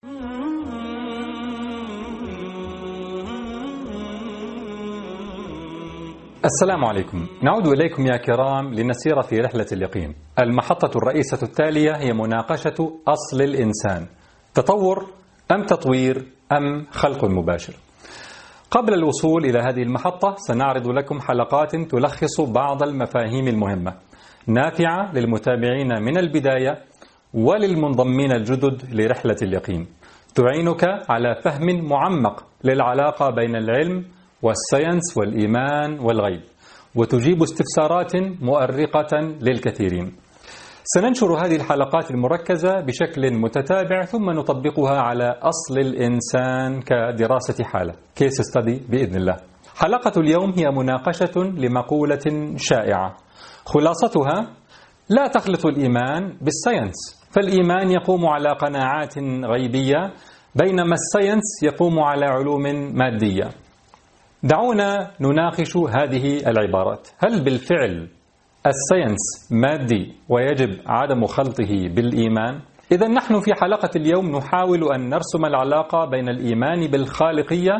السلام عليكم. نعود إليكم يا كرام لنسير في رحلة اليقين. المحطة الرئيسة التالية هي مناقشة أصل الإنسان: تطور أم تطوير أم خلق مباشر؟ قبل الوصول إلى هذه المحطة سنعرض لكم حلقات تلخص بعض المفاهيم المهمة نافعة للمتابعين من البداية وللمنضمين الجدد لرحلة اليقين، تعينك على فهم معمق للعلاقة بين العلم والساينس والإيمان والغيب، وتجيب استفسارات مؤرقة للكثيرين. سننشر هذه الحلقات المركزة بشكل متتابع ثم نطبقها على أصل الإنسان كدراسة حالة كيس ستادي بإذن الله. حلقة اليوم هي مناقشة لمقولة شائعة، خلاصتها: لا تخلط الإيمان بالساينس، فالإيمان يقوم على قناعات غيبية بينما الساينس يقوم على علوم مادية. دعونا نناقش هذه العبارات. هل بالفعل الساينس مادي ويجب عدم خلطه بالإيمان؟ إذا نحن في حلقة اليوم نحاول أن نرسم العلاقة بين الإيمان بالخالقية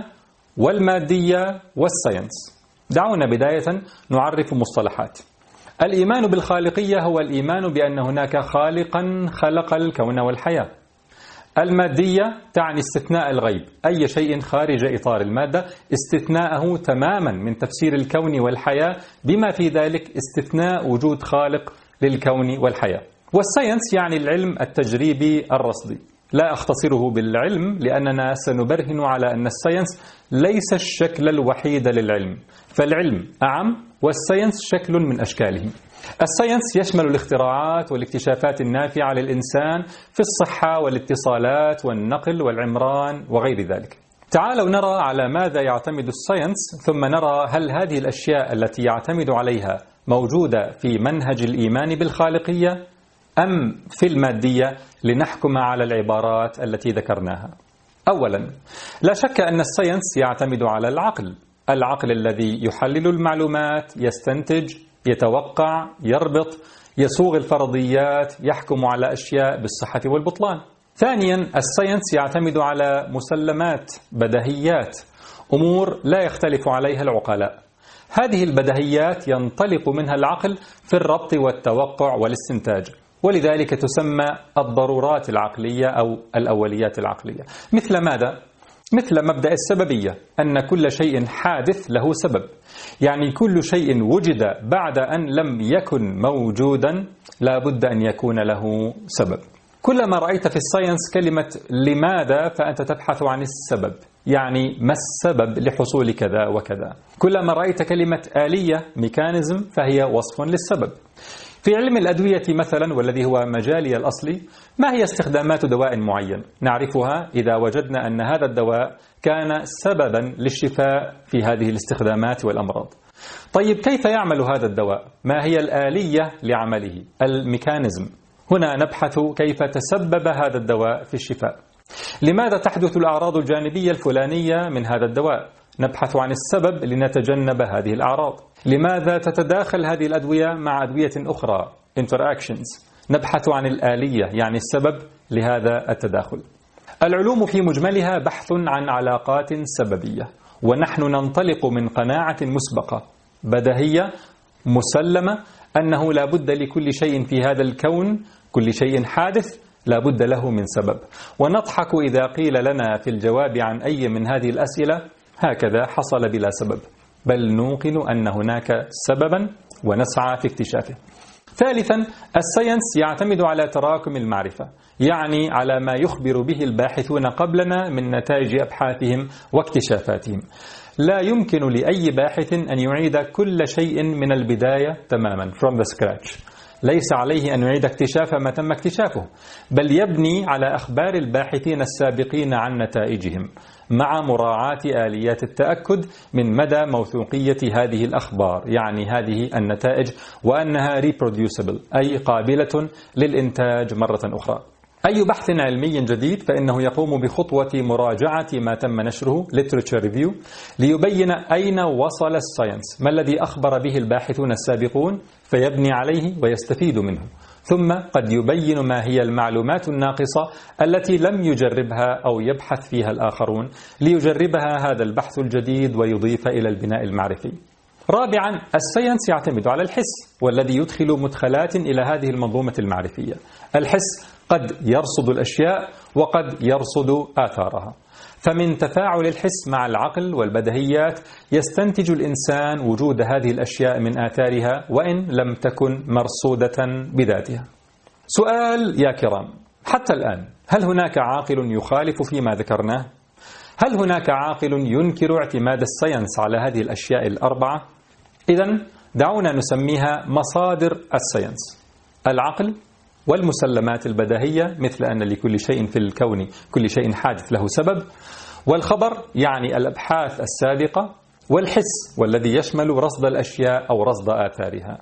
والمادية والساينس. دعونا بداية نعرف مصطلحات. الإيمان بالخالقية هو الإيمان بأن هناك خالقا خلق الكون والحياة. المادية تعني استثناء الغيب، أي شيء خارج إطار المادة، استثناءه تماما من تفسير الكون والحياة، بما في ذلك استثناء وجود خالق للكون والحياة. والساينس يعني العلم التجريبي الرصدي. لا أختصره بالعلم لأننا سنبرهن على أن الساينس ليس الشكل الوحيد للعلم، فالعلم أعم والساينس شكل من أشكاله. الساينس يشمل الاختراعات والاكتشافات النافعة للإنسان في الصحة والاتصالات والنقل والعمران وغير ذلك. تعالوا نرى على ماذا يعتمد الساينس، ثم نرى هل هذه الأشياء التي يعتمد عليها موجودة في منهج الإيمان بالخالقية أم في المادية، لنحكم على العبارات التي ذكرناها. أولا، لا شك أن الساينس يعتمد على العقل الذي يحلل المعلومات، يستنتج، يتوقع، يربط، يصوغ الفرضيات، يحكم على أشياء بالصحة والبطلان. ثانيا، الساينس يعتمد على مسلمات، بديهيات، أمور لا يختلف عليها العقلاء. هذه البديهيات ينطلق منها العقل في الربط والتوقع والاستنتاج، ولذلك تسمى الضرورات العقلية أو الأوليات العقلية. مثل ماذا؟ مثل مبدأ السببية، أن كل شيء حادث له سبب، يعني كل شيء وجد بعد أن لم يكن موجودا لا بد أن يكون له سبب. كلما رأيت في الساينس كلمة لماذا فأنت تبحث عن السبب، يعني ما السبب لحصول كذا وكذا. كلما رأيت كلمة آلية ميكانيزم فهي وصف للسبب. في علم الأدوية مثلا، والذي هو مجالي الأصلي، ما هي استخدامات دواء معين؟ نعرفها إذا وجدنا أن هذا الدواء كان سببا للشفاء في هذه الاستخدامات والأمراض. طيب كيف يعمل هذا الدواء؟ ما هي الآلية لعمله؟ الميكانيزم. هنا نبحث كيف تسبب هذا الدواء في الشفاء. لماذا تحدث الأعراض الجانبية الفلانية من هذا الدواء؟ نبحث عن السبب لنتجنب هذه الأعراض. لماذا تتداخل هذه الأدوية مع أدوية أخرى؟ interactions. نبحث عن الآلية، يعني السبب لهذا التداخل. العلوم في مجملها بحث عن علاقات سببية، ونحن ننطلق من قناعة مسبقة بديهية مسلمة أنه لا بد لكل شيء في هذا الكون، كل شيء حادث لا بد له من سبب، ونضحك إذا قيل لنا في الجواب عن أي من هذه الأسئلة هكذا حصل بلا سبب، بل نوقن أن هناك سببا ونسعى في اكتشافه. ثالثا، الساينس يعتمد على تراكم المعرفة، يعني على ما يخبر به الباحثون قبلنا من نتائج أبحاثهم واكتشافاتهم. لا يمكن لأي باحث أن يعيد كل شيء من البداية تماما from the scratch. ليس عليه أن يعيد اكتشاف ما تم اكتشافه، بل يبني على أخبار الباحثين السابقين عن نتائجهم، مع مراعاة آليات التأكد من مدى موثوقية هذه الأخبار، يعني هذه النتائج، وأنها reproducible أي قابلة للإنتاج مرة أخرى. أي بحث علمي جديد فإنه يقوم بخطوة مراجعة ما تم نشره literature review ليبين أين وصل الساينس، ما الذي أخبر به الباحثون السابقون، فيبني عليه ويستفيد منه. ثم قد يبين ما هي المعلومات الناقصة التي لم يجربها أو يبحث فيها الآخرون ليجربها هذا البحث الجديد ويضيف إلى البناء المعرفي. رابعا، الساينس يعتمد على الحس، والذي يدخل مدخلات إلى هذه المنظومة المعرفية. الحس قد يرصد الأشياء وقد يرصد آثارها، فمن تفاعل الحس مع العقل والبديهيات يستنتج الإنسان وجود هذه الأشياء من آثارها وإن لم تكن مرصودة بذاتها. سؤال يا كرام، حتى الآن هل هناك عاقل يخالف فيما ذكرناه؟ هل هناك عاقل ينكر اعتماد الساينس على هذه الأشياء الأربعة؟ إذن دعونا نسميها مصادر الساينس: العقل، والمسلمات البديهية مثل أن لكل شيء في الكون كل شيء حادث له سبب، والخبر يعني الأبحاث السابقة، والحس والذي يشمل رصد الأشياء أو رصد آثارها.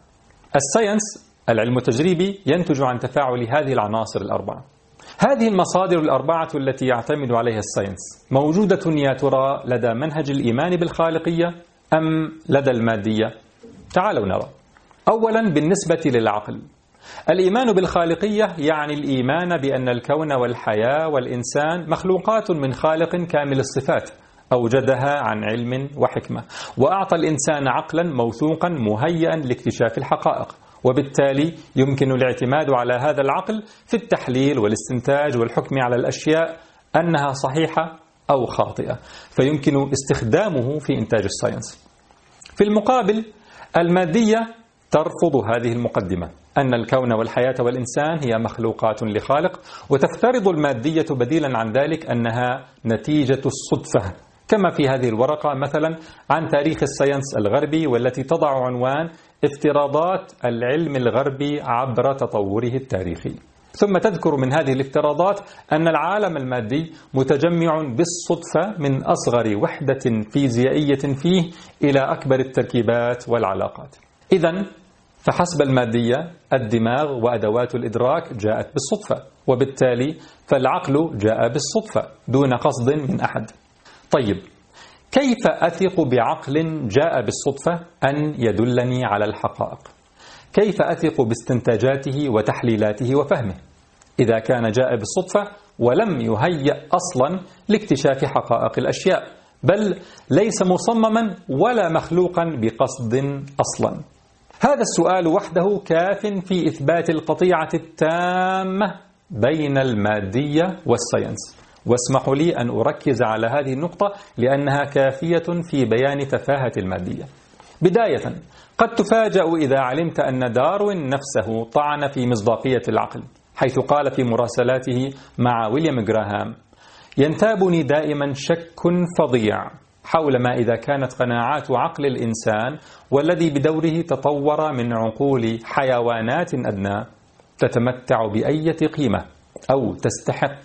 الساينس العلم التجريبي ينتج عن تفاعل هذه العناصر الأربعة. هذه المصادر الأربعة التي يعتمد عليها الساينس موجودة يا ترى لدى منهج الإيمان بالخالقية أم لدى المادية؟ تعالوا نرى. أولا، بالنسبة للعقل، الإيمان بالخالقية يعني الإيمان بأن الكون والحياة والإنسان مخلوقات من خالق كامل الصفات أوجدها عن علم وحكمة، وأعطى الإنسان عقلا موثوقا مهيئا لاكتشاف الحقائق، وبالتالي يمكن الاعتماد على هذا العقل في التحليل والاستنتاج والحكم على الأشياء أنها صحيحة أو خاطئة، فيمكن استخدامه في إنتاج الساينس. في المقابل، المادية ترفض هذه المقدمة أن الكون والحياة والإنسان هي مخلوقات لخالق، وتفترض المادية بديلا عن ذلك أنها نتيجة الصدفة، كما في هذه الورقة مثلا عن تاريخ الساينس الغربي، والتي تضع عنوان افتراضات العلم الغربي عبر تطوره التاريخي، ثم تذكر من هذه الافتراضات أن العالم المادي متجمع بالصدفة من أصغر وحدة فيزيائية فيه إلى أكبر التركيبات والعلاقات. إذن فحسب المادية الدماغ وأدوات الإدراك جاءت بالصدفة، وبالتالي فالعقل جاء بالصدفة دون قصد من أحد. طيب، كيف أثق بعقل جاء بالصدفة أن يدلني على الحقائق؟ كيف أثق باستنتاجاته وتحليلاته وفهمه إذا كان جاء بالصدفة ولم يهيأ أصلا لاكتشاف حقائق الأشياء، بل ليس مصمما ولا مخلوقا بقصد أصلا؟ هذا السؤال وحده كاف في إثبات القطيعة التامة بين المادية والساينس، واسمحوا لي أن أركز على هذه النقطة لأنها كافية في بيان تفاهة المادية. بداية، قد تفاجأ إذا علمت أن داروين نفسه طعن في مصداقية العقل، حيث قال في مراسلاته مع ويليام غراهام: ينتابني دائما شك فظيع حول ما إذا كانت قناعات عقل الإنسان والذي بدوره تطور من عقول حيوانات أدنى تتمتع بأي قيمة أو تستحق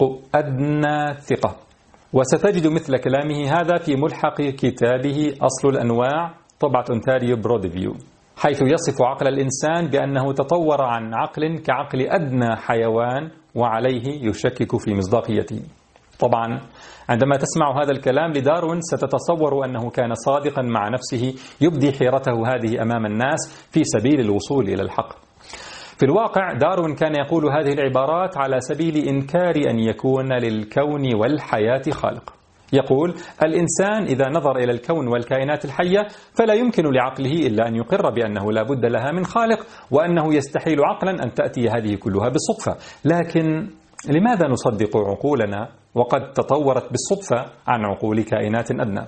أدنى ثقة. وستجد مثل كلامه هذا في ملحق كتابه أصل الأنواع طبعة أونتاريو برودفيو، حيث يصف عقل الإنسان بأنه تطور عن عقل كعقل أدنى حيوان وعليه يشكك في مصداقيته. طبعا عندما تسمع هذا الكلام لداروين ستتصور أنه كان صادقا مع نفسه يبدي حيرته هذه أمام الناس في سبيل الوصول إلى الحق. في الواقع داروين كان يقول هذه العبارات على سبيل إنكار أن يكون للكون والحياة خالق. يقول: الإنسان إذا نظر إلى الكون والكائنات الحية فلا يمكن لعقله إلا أن يقر بأنه لا بد لها من خالق، وأنه يستحيل عقلا أن تأتي هذه كلها بالصدفة. لكن لماذا نصدق عقولنا وقد تطورت بالصدفة عن عقول كائنات أدنى؟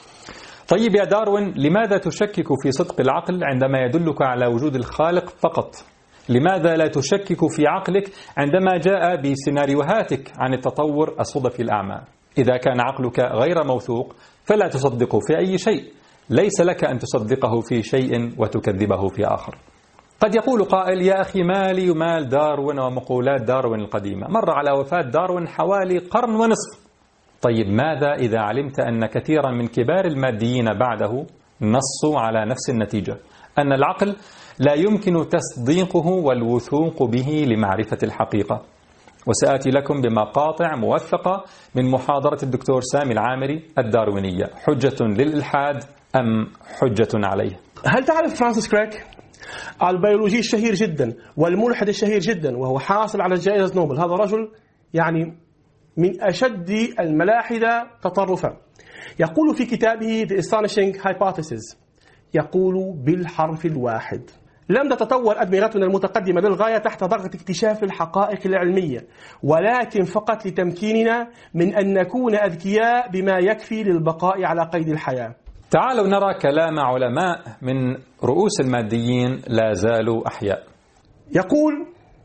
طيب يا داروين، لماذا تشكك في صدق العقل عندما يدلك على وجود الخالق فقط؟ لماذا لا تشكك في عقلك عندما جاء بسيناريوهاتك عن التطور الصدفي الأعمى؟ إذا كان عقلك غير موثوق فلا تصدقه في أي شيء، ليس لك أن تصدقه في شيء وتكذبه في آخر. قد يقول قائل: يا أخي مالي ومال داروين ومقولات داروين القديمة، مر على وفاة داروين حوالي قرن ونصف. طيب ماذا إذا علمت أن كثيرا من كبار الماديين بعده نصوا على نفس النتيجة، أن العقل لا يمكن تصديقه والوثوق به لمعرفة الحقيقة؟ وسآتي لكم بمقاطع موثقة من محاضرة الدكتور سامي العامري الداروينية: حجة للإلحاد أم حجة عليه؟ هل تعرف فرانسيس كريك؟ البيولوجي الشهير جدا والملحد الشهير جدا وهو حاصل على جائزة نوبل، هذا رجل يعني من أشد الملاحدة تطرفا، يقول في كتابه The Astonishing Hypothesis، يقول بالحرف الواحد: لم تتطور أدمغتنا المتقدمة للغاية تحت ضغط اكتشاف الحقائق العلمية، ولكن فقط لتمكيننا من أن نكون أذكياء بما يكفي للبقاء على قيد الحياة. تعالوا نرى كلام علماء من رؤوس الماديين لا زالوا أحياء. يقول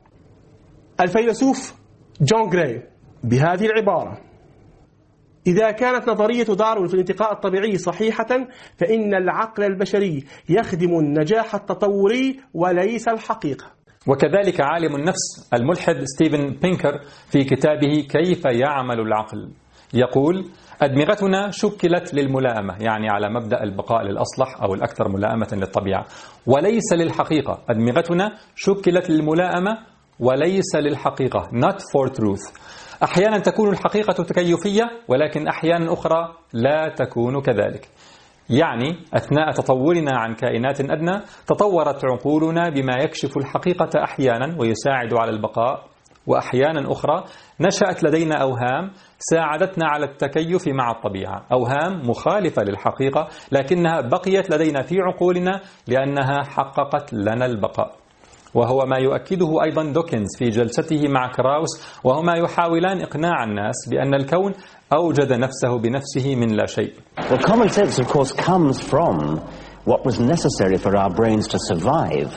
الفيلسوف جون جراي بهذه العبارة: إذا كانت نظرية داروين في الانتقاء الطبيعي صحيحة فإن العقل البشري يخدم النجاح التطوري وليس الحقيقة. وكذلك عالم النفس الملحد ستيفن بينكر في كتابه كيف يعمل العقل يقول: أدمغتنا شكلت للملائمة، يعني على مبدأ البقاء للأصلح أو الأكثر ملائمة للطبيعة، وليس للحقيقة. أدمغتنا شكلت للملائمة وليس للحقيقة، not for truth. أحيانا تكون الحقيقة تكيفية، ولكن أحيانا أخرى لا تكون كذلك. يعني أثناء تطورنا عن كائنات أدنى تطورت عقولنا بما يكشف الحقيقة أحيانا ويساعد على البقاء، وأحيانا أخرى نشأت لدينا أوهام ساعدتنا على التكيف مع الطبيعة، أوهام مخالفة للحقيقة لكنها بقيت لدينا في عقولنا لأنها حققت لنا البقاء. وهو ما يؤكده أيضا دوكنز في جلسته مع كراوس، وهما يحاولان إقناع الناس بأن الكون أوجد نفسه بنفسه من لا شيء. Well, common sense of course comes from what was necessary for our brains to survive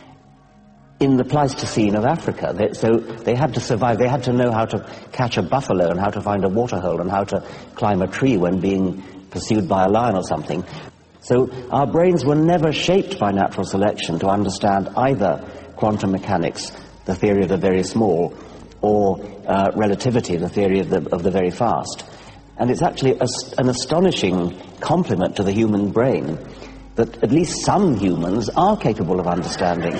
in the Pleistocene of Africa. So they had to survive. They had to know how to catch a buffalo and how to find a waterhole and how to climb a tree when being pursued by a lion or something. So our brains were never shaped by natural selection to understand either quantum mechanics, the theory of the very small, or relativity, the theory of the very fast. And it's actually an astonishing compliment to the human brain that at least some humans are capable of understanding.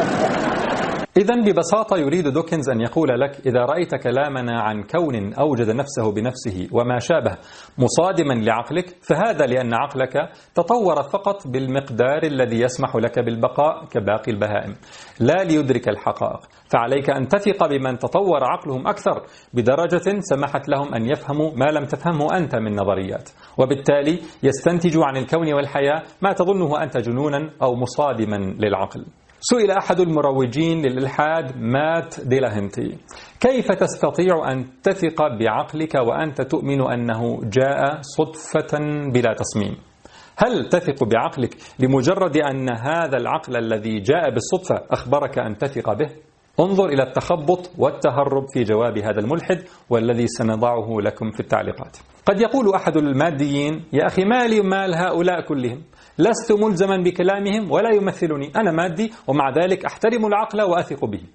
إذن ببساطة يريد دوكنز أن يقول لك: إذا رأيت كلامنا عن كون أوجد نفسه بنفسه وما شابه مصادما لعقلك، فهذا لأن عقلك تطور فقط بالمقدار الذي يسمح لك بالبقاء كباقي البهائم، لا ليدرك الحقائق. فعليك أن تثق بمن تطور عقلهم أكثر بدرجة سمحت لهم أن يفهموا ما لم تفهمه أنت من نظريات، وبالتالي يستنتجوا عن الكون والحياة ما تظنه أنت جنونا أو مصادما للعقل. سئل أحد المروجين للإلحاد مات ديلاهنتي: كيف تستطيع أن تثق بعقلك وأنت تؤمن أنه جاء صدفة بلا تصميم؟ هل تثق بعقلك لمجرد أن هذا العقل الذي جاء بالصدفة أخبرك أن تثق به؟ انظر إلى التخبط والتهرب في جواب هذا الملحد، والذي سنضعه لكم في التعليقات. قد يقول أحد الماديين: يا أخي مالي ومال هؤلاء كلهم، لست ملزما بكلامهم ولا يمثلني، أنا مادي ومع ذلك أحترم العقل وأثق به.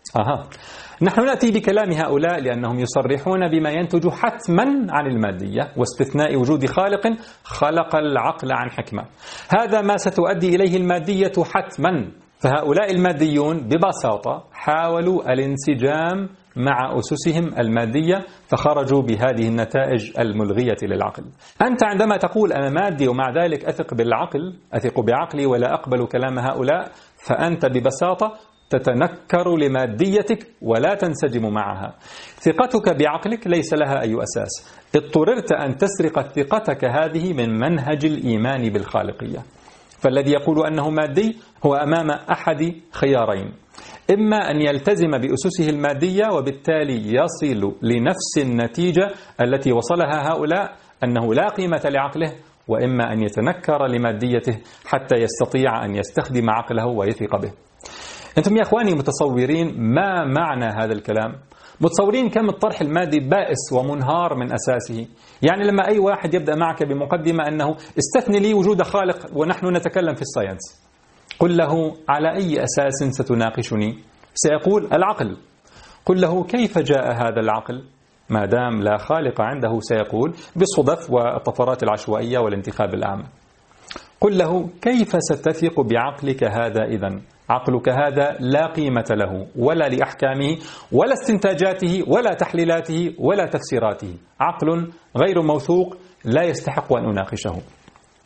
نحن نأتي بكلام هؤلاء لأنهم يصرحون بما ينتج حتما عن المادية واستثناء وجود خالق خلق العقل عن حكمة. هذا ما ستؤدي إليه المادية حتما. فهؤلاء الماديون ببساطة حاولوا الانسجام مع أسسهم المادية فخرجوا بهذه النتائج الملغية للعقل. أنت عندما تقول أنا مادي ومع ذلك أثق بالعقل، أثق بعقلي ولا أقبل كلام هؤلاء، فأنت ببساطة تتنكر لماديتك ولا تنسجم معها. ثقتك بعقلك ليس لها أي أساس. اضطررت أن تسرق ثقتك هذه من منهج الإيمان بالخالقية. فالذي يقول أنه مادي هو أمام أحد خيارين: إما أن يلتزم بأسسه المادية وبالتالي يصل لنفس النتيجة التي وصلها هؤلاء، أنه لا قيمة لعقله، وإما أن يتنكر لماديته حتى يستطيع أن يستخدم عقله ويثق به. أنتم يا أخواني متصورين ما معنى هذا الكلام؟ متصورين كم الطرح المادي بائس ومنهار من أساسه؟ يعني لما أي واحد يبدأ معك بمقدمة أنه استثني لي وجود خالق ونحن نتكلم في الساينس، قل له على أي أساس ستناقشني؟ سيقول العقل. قل له كيف جاء هذا العقل؟ ما دام لا خالق عنده سيقول بالصدف والطفرات العشوائية والانتخاب الأعمى. قل له كيف ستثق بعقلك هذا إذن؟ عقلك هذا لا قيمة له ولا لأحكامه ولا استنتاجاته ولا تحليلاته ولا تفسيراته، عقل غير موثوق لا يستحق أن أناقشه.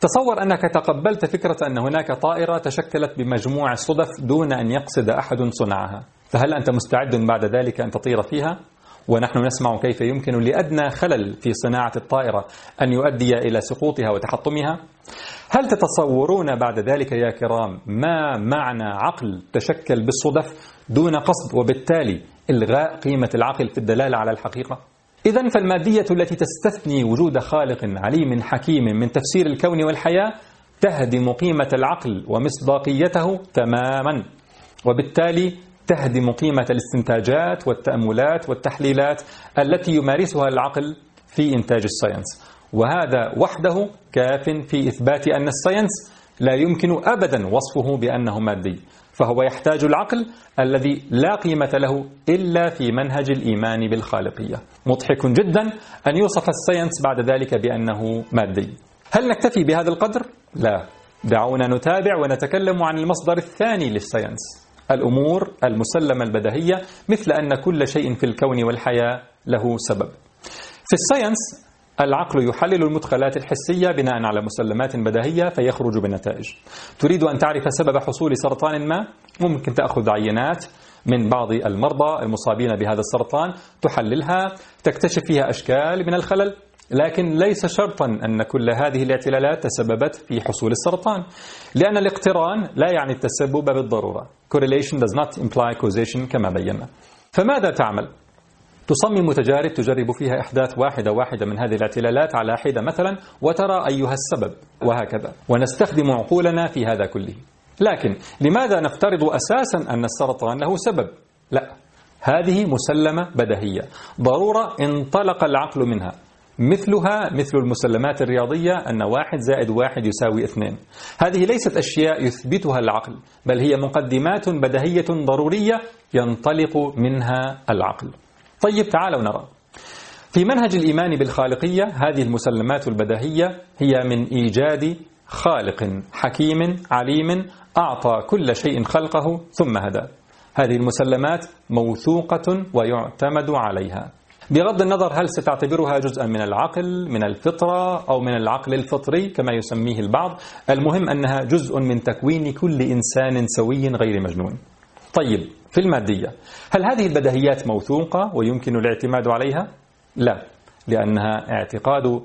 تصور أنك تقبلت فكرة أن هناك طائرة تشكلت بمجموع الصدف دون أن يقصد أحد صنعها، فهل أنت مستعد بعد ذلك أن تطير فيها؟ ونحن نسمع كيف يمكن لأدنى خلل في صناعة الطائرة أن يؤدي إلى سقوطها وتحطمها؟ هل تتصورون بعد ذلك يا كرام ما معنى عقل تشكل بالصدف دون قصد، وبالتالي إلغاء قيمة العقل في الدلالة على الحقيقة؟ إذن فالمادية التي تستثني وجود خالق عليم حكيم من تفسير الكون والحياة تهدم قيمة العقل ومصداقيته تماما، وبالتالي تهدم قيمة الاستنتاجات والتأملات والتحليلات التي يمارسها العقل في إنتاج الساينس. وهذا وحده كاف في إثبات أن الساينس لا يمكن أبدا وصفه بأنه مادي، فهو يحتاج العقل الذي لا قيمة له إلا في منهج الإيمان بالخالقية. مضحك جدا أن يوصف الساينس بعد ذلك بأنه مادي. هل نكتفي بهذا القدر؟ لا، دعونا نتابع ونتكلم عن المصدر الثاني للساينس، الأمور المسلمة البديهية، مثل أن كل شيء في الكون والحياة له سبب. في الساينس العقل يحلل المدخلات الحسية بناء على مسلمات بديهية فيخرج بنتائج. تريد أن تعرف سبب حصول سرطان ما؟ ممكن تأخذ عينات من بعض المرضى المصابين بهذا السرطان، تحللها، تكتشف فيها أشكال من الخلل، لكن ليس شرطا أن كل هذه الاعتلالات تسببت في حصول السرطان، لأن الاقتران لا يعني التسبب بالضرورة. Correlation does not imply causation كما بينا. فماذا تعمل؟ تصمم تجارب تجرب فيها إحداث واحدة من هذه الاعتلالات على حدة مثلا، وترى أيها السبب، وهكذا، ونستخدم عقولنا في هذا كله. لكن لماذا نفترض أساسا أن السرطان له سبب؟ لا، هذه مسلمة بديهية ضرورة انطلق العقل منها، مثلها مثل المسلمات الرياضية أن 1 زائد 1 يساوي 2. هذه ليست أشياء يثبتها العقل، بل هي مقدمات بديهية ضرورية ينطلق منها العقل. طيب تعالوا نرى. في منهج الإيمان بالخالقية هذه المسلمات البديهية هي من إيجاد خالق حكيم عليم أعطى كل شيء خلقه ثم هدى. هذه المسلمات موثوقة ويعتمد عليها، بغض النظر هل ستعتبرها جزءا من العقل، من الفطرة، أو من العقل الفطري كما يسميه البعض. المهم أنها جزء من تكوين كل إنسان سوي غير مجنون. طيب في المادية، هل هذه البديهيات موثوقة ويمكن الاعتماد عليها؟ لا، لأنها اعتقاد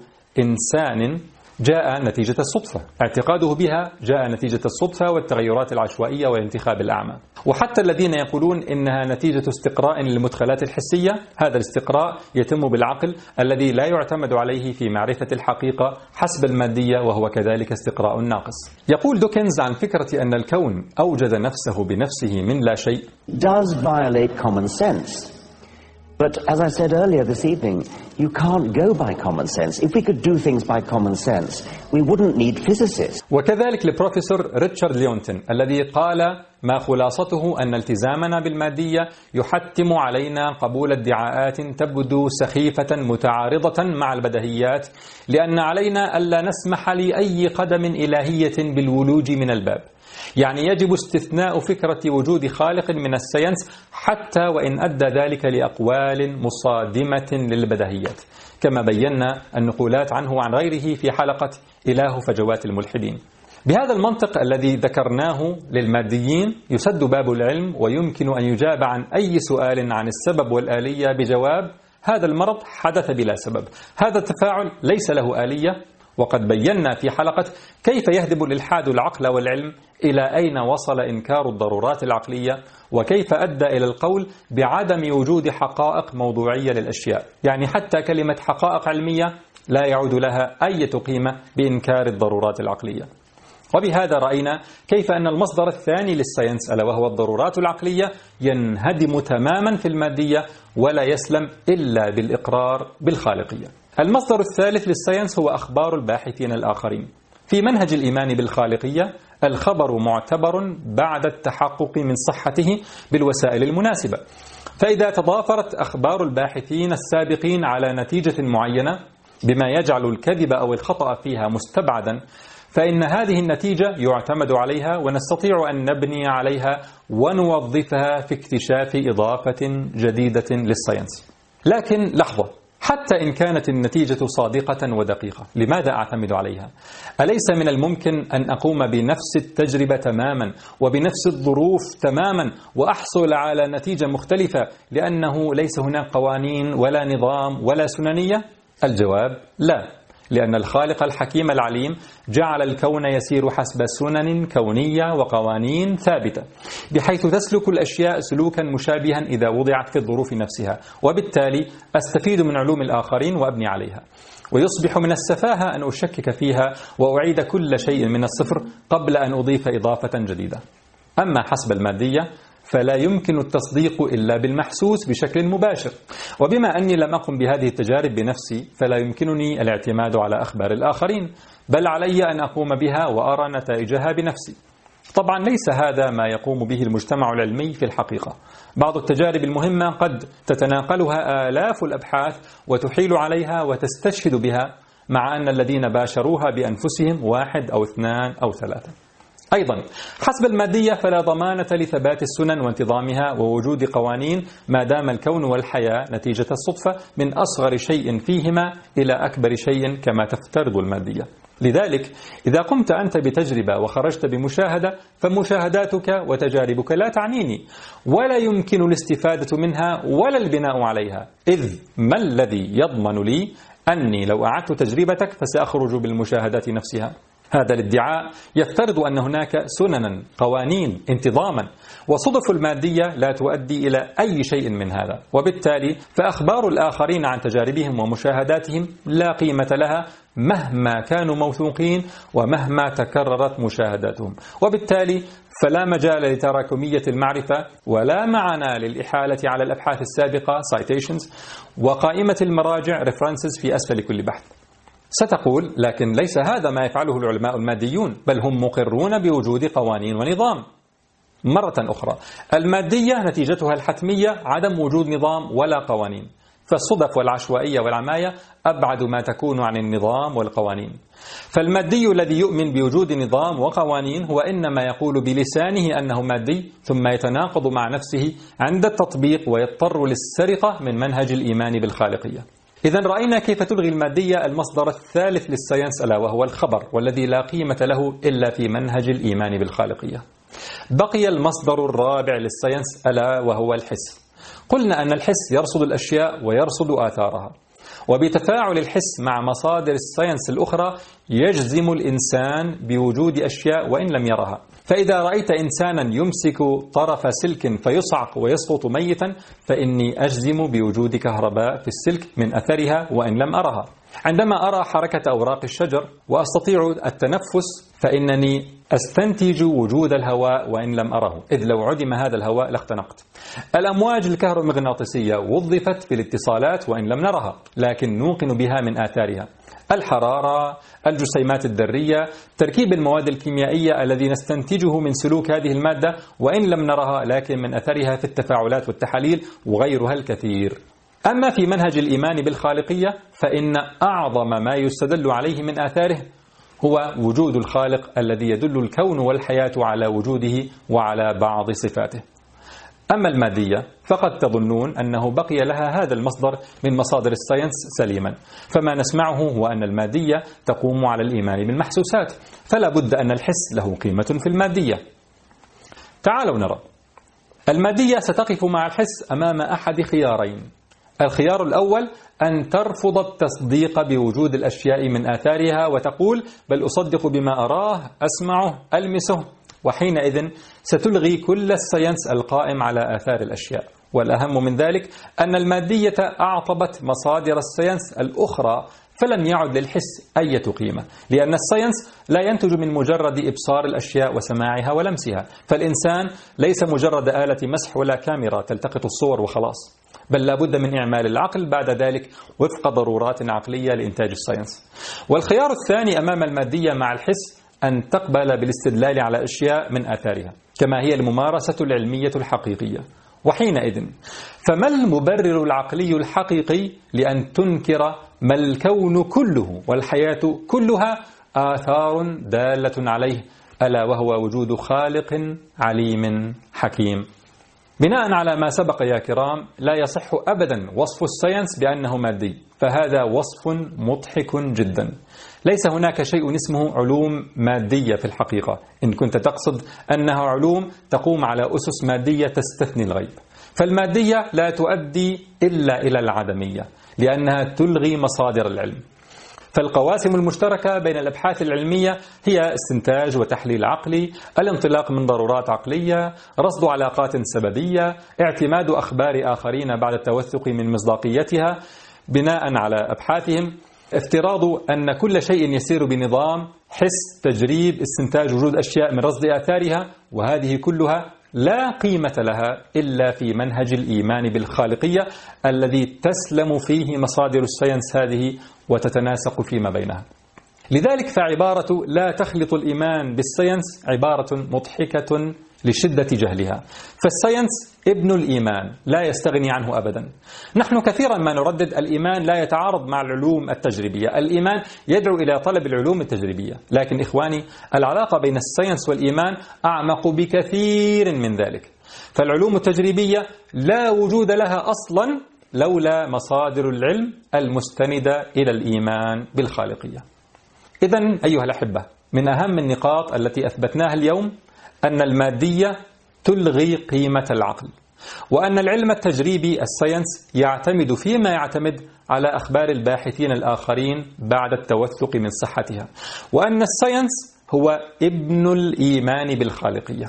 إنسان جاء نتيجة الصدفة، اعتقاده بها جاء نتيجة الصدفة والتغيرات العشوائية والانتخاب الأعمى. وحتى الذين يقولون إنها نتيجة استقراء للمدخلات الحسية، هذا الاستقراء يتم بالعقل الذي لا يعتمد عليه في معرفة الحقيقة حسب المادية، وهو كذلك استقراء ناقص. يقول دوكنز عن فكرة أن الكون أوجد نفسه بنفسه من لا شيء does violate common sense. But as I said earlier this evening, you can't go by common sense. If we could do things by common sense, we wouldn't need physicists. وكذلك لبروفيسور ريتشارد ليونتن الذي قال ما خلاصته أن التزامنا بالمادية يحتم علينا قبول ادعاءات تبدو سخيفة متعارضة مع البديهيات، لأن علينا ألا نسمح لأي قدم إلهية بالولوج من الباب. يعني يجب استثناء فكرة وجود خالق من الساينس حتى وإن أدى ذلك لأقوال مصادمة للبديهيات، كما بينا النقولات عنه وعن غيره في حلقة إله فجوات الملحدين. بهذا المنطق الذي ذكرناه للماديين يسد باب العلم، ويمكن أن يجاب عن أي سؤال عن السبب والآلية بجواب: هذا المرض حدث بلا سبب، هذا التفاعل ليس له آلية. وقد بينا في حلقة كيف يهدم الإلحاد العقل والعلم، إلى أين وصل إنكار الضرورات العقلية، وكيف أدى إلى القول بعدم وجود حقائق موضوعية للأشياء. يعني حتى كلمة حقائق علمية لا يعود لها أي قيمة بإنكار الضرورات العقلية. وبهذا رأينا كيف أن المصدر الثاني للساينس ألا وهو الضرورات العقلية ينهدم تماما في المادية ولا يسلم إلا بالإقرار بالخالقية. المصدر الثالث للساينس هو أخبار الباحثين الآخرين. في منهج الإيمان بالخالقية الخبر معتبر بعد التحقق من صحته بالوسائل المناسبة، فإذا تضافرت أخبار الباحثين السابقين على نتيجة معينة بما يجعل الكذب أو الخطأ فيها مستبعدا، فإن هذه النتيجة يعتمد عليها ونستطيع أن نبني عليها ونوظفها في اكتشاف إضافة جديدة للساينس. لكن لحظة، حتى إن كانت النتيجة صادقة ودقيقة، لماذا أعتمد عليها؟ أليس من الممكن أن أقوم بنفس التجربة تماما وبنفس الظروف تماما وأحصل على نتيجة مختلفة لأنه ليس هناك قوانين ولا نظام ولا سننية؟ الجواب لا، لأن الخالق الحكيم العليم جعل الكون يسير حسب سنن كونية وقوانين ثابتة، بحيث تسلك الأشياء سلوكا مشابها إذا وضعت في الظروف نفسها، وبالتالي أستفيد من علوم الآخرين وأبني عليها. ويصبح من السفاهة أن أشكك فيها وأعيد كل شيء من الصفر قبل أن أضيف إضافة جديدة. أما حسب المادية فلا يمكن التصديق إلا بالمحسوس بشكل مباشر، وبما أني لم أقم بهذه التجارب بنفسي فلا يمكنني الاعتماد على أخبار الآخرين، بل علي أن أقوم بها وأرى نتائجها بنفسي. طبعا ليس هذا ما يقوم به المجتمع العلمي في الحقيقة. بعض التجارب المهمة قد تتناقلها آلاف الأبحاث وتحيل عليها وتستشهد بها، مع أن الذين باشروها بأنفسهم 1 أو 2 أو 3. أيضا حسب المادية فلا ضمانة لثبات السنن وانتظامها ووجود قوانين ما دام الكون والحياة نتيجة الصدفة من أصغر شيء فيهما إلى أكبر شيء كما تفترض المادية. لذلك إذا قمت أنت بتجربة وخرجت بمشاهدة فمشاهداتك وتجاربك لا تعنيني، ولا يمكن الاستفادة منها ولا البناء عليها، إذ ما الذي يضمن لي أني لو أعدت تجربتك فسأخرج بالمشاهدات نفسها؟ هذا الادعاء يفترض أن هناك سننا، قوانين، انتظاما، وصدف المادية لا تؤدي إلى أي شيء من هذا، وبالتالي فأخبار الآخرين عن تجاربهم ومشاهداتهم لا قيمة لها مهما كانوا موثوقين ومهما تكررت مشاهداتهم، وبالتالي فلا مجال لتراكمية المعرفة ولا معنى للإحالة على الأبحاث السابقة citations وقائمة المراجع references في أسفل كل بحث. ستقول لكن ليس هذا ما يفعله العلماء الماديون، بل هم مقرون بوجود قوانين ونظام. مرة أخرى المادية نتيجتها الحتمية عدم وجود نظام ولا قوانين، فالصدف والعشوائية والعماية أبعد ما تكون عن النظام والقوانين. فالمادي الذي يؤمن بوجود نظام وقوانين هو إنما يقول بلسانه أنه مادي، ثم يتناقض مع نفسه عند التطبيق ويضطر للسرقة من منهج الإيمان بالخالقية. إذن رأينا كيف تلغي المادية المصدر الثالث للساينس ألا وهو الخبر، والذي لا قيمة له إلا في منهج الإيمان بالخالقية. بقي المصدر الرابع للساينس ألا وهو الحس. قلنا أن الحس يرصد الأشياء ويرصد آثارها، وبتفاعل الحس مع مصادر الساينس الأخرى يجزم الإنسان بوجود أشياء وإن لم يرها. فإذا رأيت إنسانا يمسك طرف سلك فيصعق ويسقط ميتا فإني أجزم بوجود كهرباء في السلك من أثرها وإن لم أرها. عندما أرى حركة أوراق الشجر وأستطيع التنفس فإنني أستنتج وجود الهواء وإن لم أره، إذ لو عدم هذا الهواء لاختنقت. الأمواج الكهرومغناطيسية وظفت في الاتصالات وإن لم نرها، لكن نوقن بها من آثارها. الحرارة، الجسيمات الذرية، تركيب المواد الكيميائية الذي نستنتجه من سلوك هذه المادة وإن لم نرها، لكن من أثرها في التفاعلات والتحاليل وغيرها الكثير. أما في منهج الإيمان بالخالقية فإن أعظم ما يستدل عليه من آثاره هو وجود الخالق الذي يدل الكون والحياة على وجوده وعلى بعض صفاته. أما المادية فقد تظنون أنه بقي لها هذا المصدر من مصادر الساينس سليما، فما نسمعه هو أن المادية تقوم على الإيمان بالمحسوسات، فلا بد أن الحس له قيمة في المادية. تعالوا نرى. المادية ستقف مع الحس أمام أحد خيارين. الخيار الأول أن ترفض التصديق بوجود الأشياء من آثارها وتقول بل أصدق بما أراه، أسمعه، ألمسه، وحينئذ ستلغي كل الساينس القائم على آثار الأشياء. والأهم من ذلك أن المادية أعطبت مصادر الساينس الأخرى فلم يعد للحس أي قيمة، لأن الساينس لا ينتج من مجرد إبصار الأشياء وسماعها ولمسها، فالإنسان ليس مجرد آلة مسح ولا كاميرا تلتقط الصور وخلاص، بل لا بد من إعمال العقل بعد ذلك وفق ضرورات عقلية لإنتاج الساينس. والخيار الثاني أمام المادية مع الحس أن تقبل بالاستدلال على أشياء من آثارها كما هي الممارسة العلمية الحقيقية. وحينئذ فما المبرر العقلي الحقيقي لأن تنكر ما الكون كله والحياة كلها آثار دالة عليه، ألا وهو وجود خالق عليم حكيم؟ بناء على ما سبق يا كرام، لا يصح أبدا وصف الساينس بأنه مادي، فهذا وصف مضحك جدا. ليس هناك شيء اسمه علوم مادية في الحقيقة، إن كنت تقصد أنها علوم تقوم على أسس مادية تستثني الغيب. فالمادية لا تؤدي إلا إلى العدمية، لأنها تلغي مصادر العلم. فالقواسم المشتركة بين الأبحاث العلمية هي استنتاج وتحليل عقلي، الانطلاق من ضرورات عقلية، رصد علاقات سببية، اعتماد أخبار آخرين بعد التوثق من مصداقيتها بناء على أبحاثهم، افتراض أن كل شيء يسير بنظام، حس، تجريب، استنتاج وجود أشياء من رصد آثارها، وهذه كلها لا قيمة لها إلا في منهج الإيمان بالخالقية الذي تسلم فيه مصادر الساينس هذه وتتناسق فيما بينها. لذلك فعبارة لا تخلط الإيمان بالساينس عبارة مضحكة لشدة جهلها. فالساينس ابن الإيمان لا يستغني عنه أبدا. نحن كثيرا ما نردد الإيمان لا يتعارض مع العلوم التجريبية، الإيمان يدعو إلى طلب العلوم التجريبية، لكن إخواني العلاقة بين الساينس والإيمان أعمق بكثير من ذلك. فالعلوم التجريبية لا وجود لها أصلا لولا مصادر العلم المستندة إلى الإيمان بالخالقية. إذن أيها الأحبة، من أهم النقاط التي أثبتناها اليوم أن المادية تلغي قيمة العقل، وأن العلم التجريبي الساينس يعتمد فيما يعتمد على أخبار الباحثين الآخرين بعد التوثق من صحتها، وأن الساينس هو ابن الإيمان بالخالقية.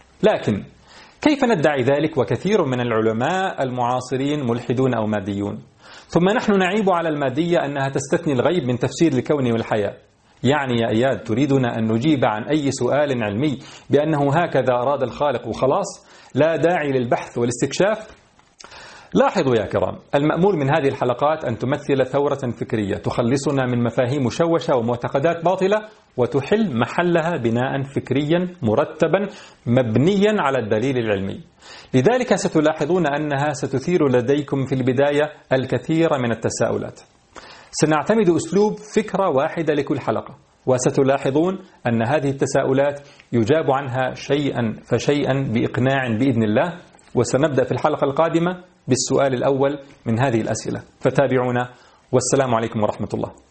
لكن كيف ندعي ذلك وكثير من العلماء المعاصرين ملحدون أو ماديون، ثم نحن نعيب على المادية أنها تستثني الغيب من تفسير الكون والحياة؟ يعني يا إياد تريدنا أن نجيب عن أي سؤال علمي بأنه هكذا أراد الخالق وخلاص، لا داعي للبحث والاستكشاف؟ لاحظوا يا كرام، المأمول من هذه الحلقات أن تمثل ثورة فكرية تخلصنا من مفاهيم مشوشة ومعتقدات باطلة وتحل محلها بناء فكريا مرتبا مبنيا على الدليل العلمي. لذلك ستلاحظون أنها ستثير لديكم في البداية الكثير من التساؤلات. سنعتمد أسلوب فكرة واحدة لكل حلقة، وستلاحظون أن هذه التساؤلات يجاب عنها شيئا فشيئا بإقناع بإذن الله. وسنبدأ في الحلقة القادمة بالسؤال الأول من هذه الأسئلة، فتابعونا، والسلام عليكم ورحمة الله.